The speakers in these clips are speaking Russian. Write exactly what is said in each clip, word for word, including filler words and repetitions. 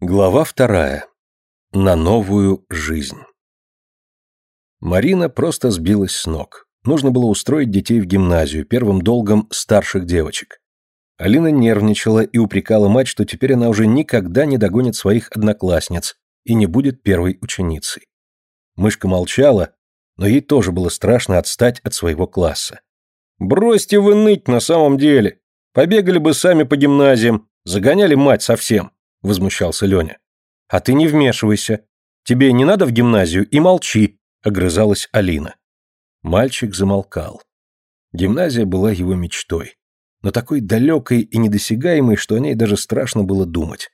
Глава вторая. На новую жизнь. Марина просто сбилась с ног. Нужно было устроить детей в гимназию, первым долгом старших девочек. Алина нервничала и упрекала мать, что теперь она уже никогда не догонит своих одноклассниц и не будет первой ученицей. Мышка молчала, но ей тоже было страшно отстать от своего класса. «Бросьте вы ныть на самом деле! Побегали бы сами по гимназиям, загоняли мать совсем!» — возмущался Леня. «А ты не вмешивайся. Тебе не надо в гимназию и молчи», — огрызалась Алина. Мальчик замолкал. Гимназия была его мечтой, но такой далекой и недосягаемой, что о ней даже страшно было думать.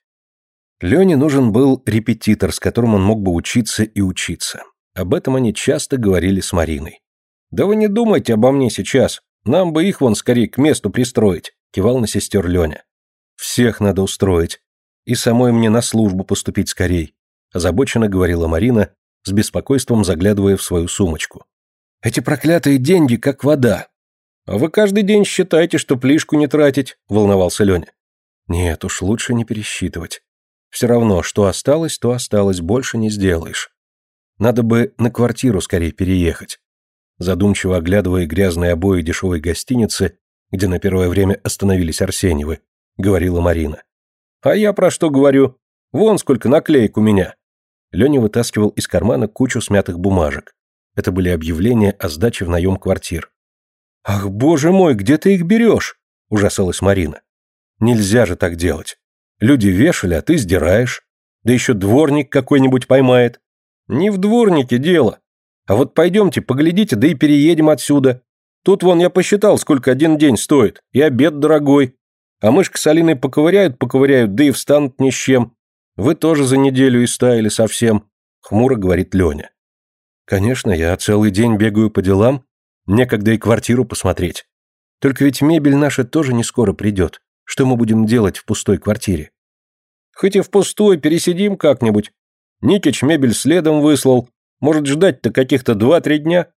Лене нужен был репетитор, с которым он мог бы учиться и учиться. Об этом они часто говорили с Мариной. «Да вы не думайте обо мне сейчас. Нам бы их вон скорее к месту пристроить», — кивал на сестер Леня. «Всех надо устроить. И самой мне на службу поступить скорей», — озабоченно говорила Марина, с беспокойством заглядывая в свою сумочку. «Эти проклятые деньги как вода». «А вы каждый день считаете, что плишку не тратить», — волновался Леня. «Нет уж, лучше не пересчитывать. Все равно, что осталось, то осталось, больше не сделаешь. Надо бы на квартиру скорее переехать». Задумчиво оглядывая грязные обои дешевой гостиницы, где на первое время остановились Арсеньевы, говорила Марина. «А я про что говорю? Вон сколько наклеек у меня!» Леня вытаскивал из кармана кучу смятых бумажек. Это были объявления о сдаче в наем квартир. «Ах, боже мой, где ты их берешь?» – ужасалась Марина. «Нельзя же так делать. Люди вешали, а ты сдираешь. Да еще дворник какой-нибудь поймает». «Не в дворнике дело. А вот пойдемте, поглядите, да и переедем отсюда. Тут вон я посчитал, сколько один день стоит, и обед дорогой. А мышка с Алиной поковыряют, поковыряют, да и встанут ни с чем. Вы тоже за неделю истаяли совсем», — хмуро говорит Леня. «Конечно, я целый день бегаю по делам, некогда и квартиру посмотреть. Только ведь мебель наша тоже не скоро придет. Что мы будем делать в пустой квартире?» «Хоть и в пустой, пересидим как-нибудь. Никич мебель следом выслал. Может, ждать-то каких-то два-три дня?»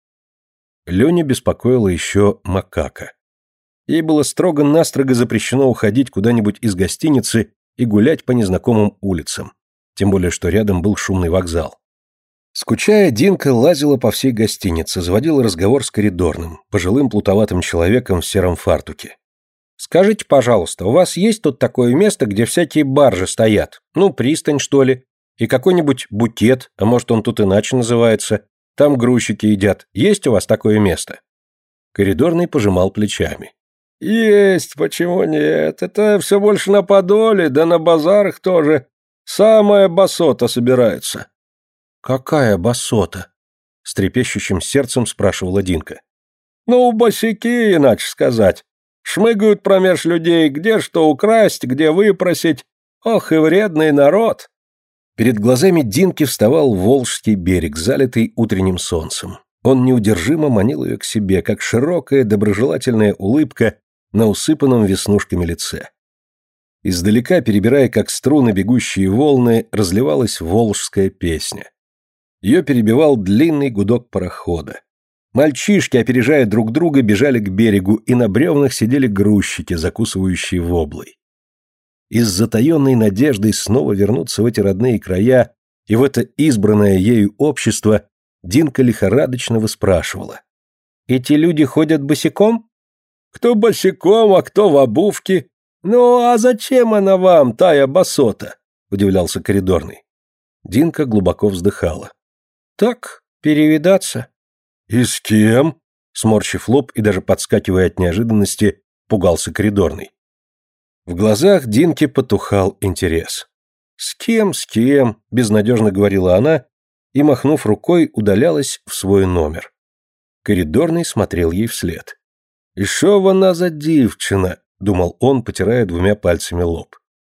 Леню беспокоила еще макака. Ей было строго-настрого запрещено уходить куда-нибудь из гостиницы и гулять по незнакомым улицам, тем более что рядом был шумный вокзал. Скучая, Динка лазила по всей гостинице, заводила разговор с коридорным, пожилым плутоватым человеком в сером фартуке. «Скажите, пожалуйста, у вас есть тут такое место, где всякие баржи стоят? Ну, пристань, что ли? И какой-нибудь букет, а может, он тут иначе называется? Там грузчики едят. Есть у вас такое место?» Коридорный пожимал плечами. «Есть, почему нет? Это все больше на Подоле, да на базарах тоже. Самая басота собирается». «Какая басота?» — с трепещущим сердцем спрашивала Динка. «Ну, босяки, иначе сказать. Шмыгают промеж людей, где что украсть, где выпросить. Ох и вредный народ». Перед глазами Динки вставал Волжский берег, залитый утренним солнцем. Он неудержимо манил ее к себе, как широкая доброжелательная улыбка на усыпанном веснушками лице. Издалека, перебирая как струны бегущие волны, разливалась волжская песня. Ее перебивал длинный гудок парохода. Мальчишки, опережая друг друга, бежали к берегу, и на бревнах сидели грузчики, закусывающие воблой. И с затаенной надеждой снова вернуться в эти родные края и в это избранное ею общество Динка лихорадочно выспрашивала. «Эти люди ходят босиком?» «Кто босиком, а кто в обувке. Ну, а зачем она вам, тая басота?» — удивлялся коридорный. Динка глубоко вздыхала. «Так, перевидаться». «И с кем?» — сморщив лоб и даже подскакивая от неожиданности, пугался коридорный. В глазах Динки потухал интерес. «С кем, с кем?» — безнадежно говорила она и, махнув рукой, удалялась в свой номер. Коридорный смотрел ей вслед. «И шо вона за дівчина?» — думал он, потирая двумя пальцами лоб.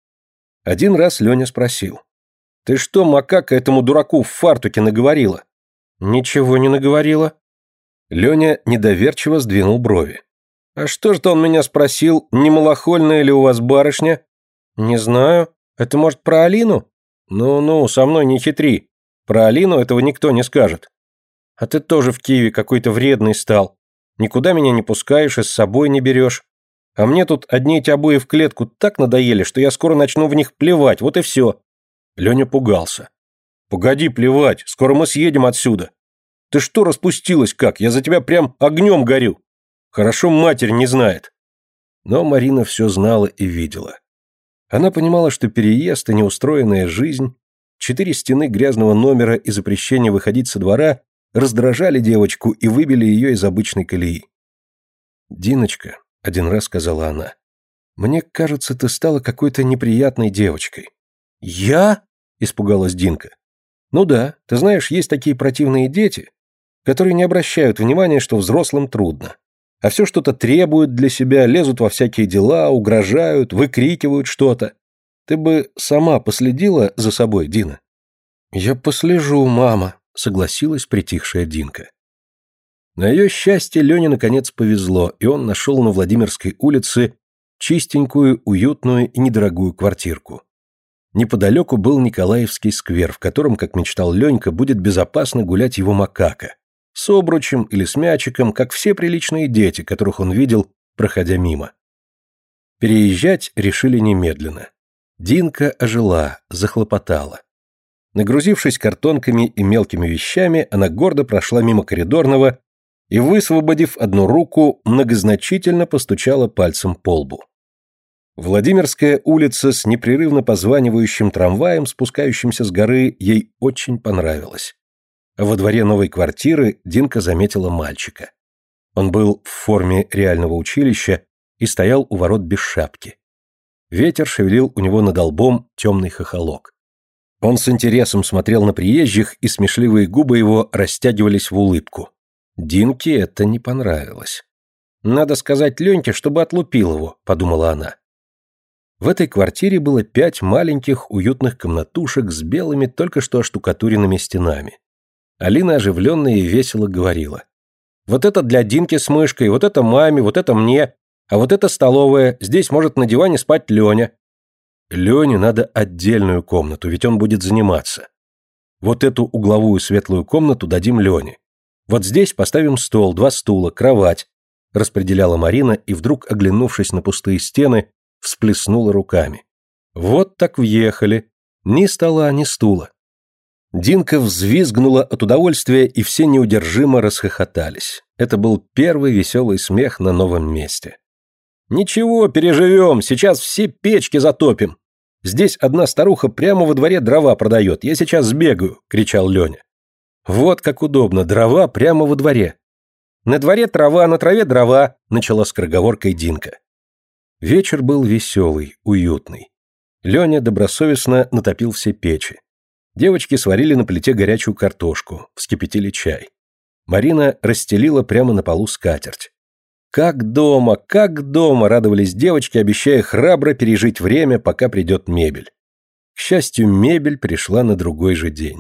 Один раз Леня спросил. «Ты что, макака, этому дураку в фартуке наговорила?» «Ничего не наговорила». Леня недоверчиво сдвинул брови. «А что ж-то он меня спросил, не малохольная ли у вас барышня?» «Не знаю. Это, может, про Алину?» «Ну-ну, со мной не хитри. Про Алину этого никто не скажет». «А ты тоже в Киеве какой-то вредный стал. Никуда меня не пускаешь и с собой не берешь. А мне тут одни эти обои в клетку так надоели, что я скоро начну в них плевать, вот и все. Леня пугался. «Погоди плевать, скоро мы съедем отсюда. Ты что распустилась как? Я за тебя прям огнем горю. Хорошо матерь не знает». Но Марина все знала и видела. Она понимала, что переезд и неустроенная жизнь, четыре стены грязного номера и запрещение выходить со двора раздражали девочку и выбили ее из обычной колеи. «Диночка», — один раз сказала она, — «мне кажется, ты стала какой-то неприятной девочкой». «Я?» — испугалась Динка. «Ну да, ты знаешь, есть такие противные дети, которые не обращают внимания, что взрослым трудно, а все что-то требуют для себя, лезут во всякие дела, угрожают, выкрикивают что-то. Ты бы сама последила за собой, Дина». «Я послежу, мама», — согласилась притихшая Динка. На ее счастье Лене наконец повезло, и он нашел на Владимирской улице чистенькую, уютную и недорогую квартирку. Неподалеку был Николаевский сквер, в котором, как мечтал Ленька, будет безопасно гулять его макака. С обручем или с мячиком, как все приличные дети, которых он видел, проходя мимо. Переезжать решили немедленно. Динка ожила, захлопотала. Нагрузившись картонками и мелкими вещами, она гордо прошла мимо коридорного и, высвободив одну руку, многозначительно постучала пальцем по лбу. Владимирская улица с непрерывно позванивающим трамваем, спускающимся с горы, ей очень понравилась. А во дворе новой квартиры Динка заметила мальчика. Он был в форме реального училища и стоял у ворот без шапки. Ветер шевелил у него над лбом темный хохолок. Он с интересом смотрел на приезжих, и смешливые губы его растягивались в улыбку. Динке это не понравилось. «Надо сказать Леньке, чтобы отлупил его», — подумала она. В этой квартире было пять маленьких уютных комнатушек с белыми, только что оштукатуренными стенами. Алина оживленно и весело говорила. «Вот это для Динки с мышкой, вот это маме, вот это мне, а вот это столовая, здесь может на диване спать Леня». «Лене надо отдельную комнату, ведь он будет заниматься. Вот эту угловую светлую комнату дадим Лене. Вот здесь поставим стол, два стула, кровать», — распределяла Марина и, вдруг оглянувшись на пустые стены, всплеснула руками. «Вот так въехали. Ни стола, ни стула». Динка взвизгнула от удовольствия, и все неудержимо расхохотались. Это был первый веселый смех на новом месте. «Ничего, переживем, сейчас все печки затопим. Здесь одна старуха прямо во дворе дрова продает, я сейчас сбегаю», — кричал Леня. «Вот как удобно, дрова прямо во дворе». «На дворе трава, на траве дрова», — начала скороговоркой Динка. Вечер был веселый, уютный. Леня добросовестно натопил все печи. Девочки сварили на плите горячую картошку, вскипятили чай. Марина расстелила прямо на полу скатерть. «Как дома, как дома!» — радовались девочки, обещая храбро пережить время, пока придет мебель. К счастью, мебель пришла на другой же день.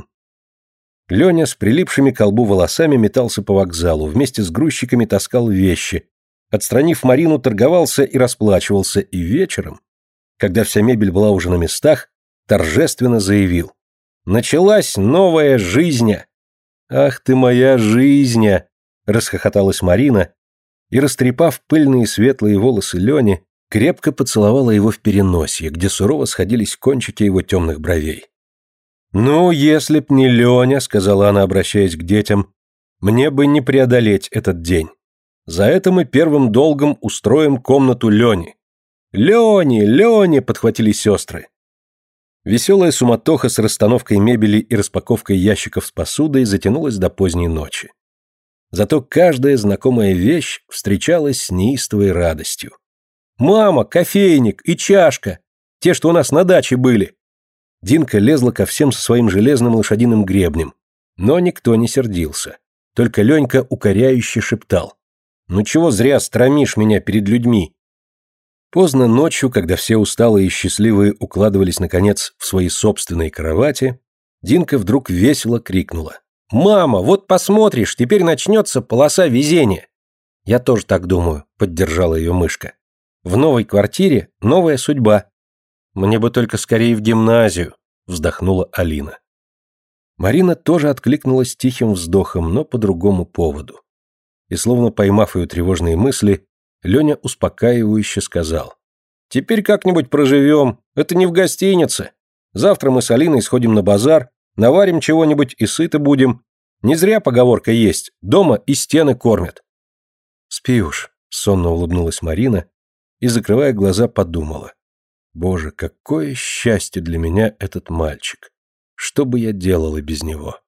Леня с прилипшими к колбу волосами метался по вокзалу, вместе с грузчиками таскал вещи, отстранив Марину, торговался и расплачивался, и вечером, когда вся мебель была уже на местах, торжественно заявил: «Началась новая жизнь!» «Ах ты моя жизнь!» — расхохоталась Марина и, растрепав пыльные светлые волосы Лени, крепко поцеловала его в переносье, где сурово сходились кончики его темных бровей. «Ну, если б не Леня, — сказала она, обращаясь к детям, — мне бы не преодолеть этот день. За это мы первым долгом устроим комнату Лени». «Лени, Лени!» — подхватили сестры. Веселая суматоха с расстановкой мебели и распаковкой ящиков с посудой затянулась до поздней ночи. Зато каждая знакомая вещь встречалась с неистовой радостью. «Мама, кофейник и чашка! Те, что у нас на даче были!» Динка лезла ко всем со своим железным лошадиным гребнем, но никто не сердился. Только Ленька укоряюще шептал: «Ну чего зря стромишь меня перед людьми?» Поздно ночью, когда все усталые и счастливые укладывались, наконец, в свои собственные кровати, Динка вдруг весело крикнула: «Мама, вот посмотришь, теперь начнется полоса везения!» «Я тоже так думаю», — поддержала ее мышка. «В новой квартире новая судьба». «Мне бы только скорее в гимназию», — вздохнула Алина. Марина тоже откликнулась тихим вздохом, но по другому поводу. И, словно поймав ее тревожные мысли, Леня успокаивающе сказал: «Теперь как-нибудь проживем, это не в гостинице. Завтра мы с Алиной сходим на базар, наварим чего-нибудь и сыты будем. Не зря поговорка есть: дома и стены кормят. Спи уж, сонно улыбнулась Марина и, закрывая глаза, подумала: боже, какое счастье для меня этот мальчик! Что бы я делала без него?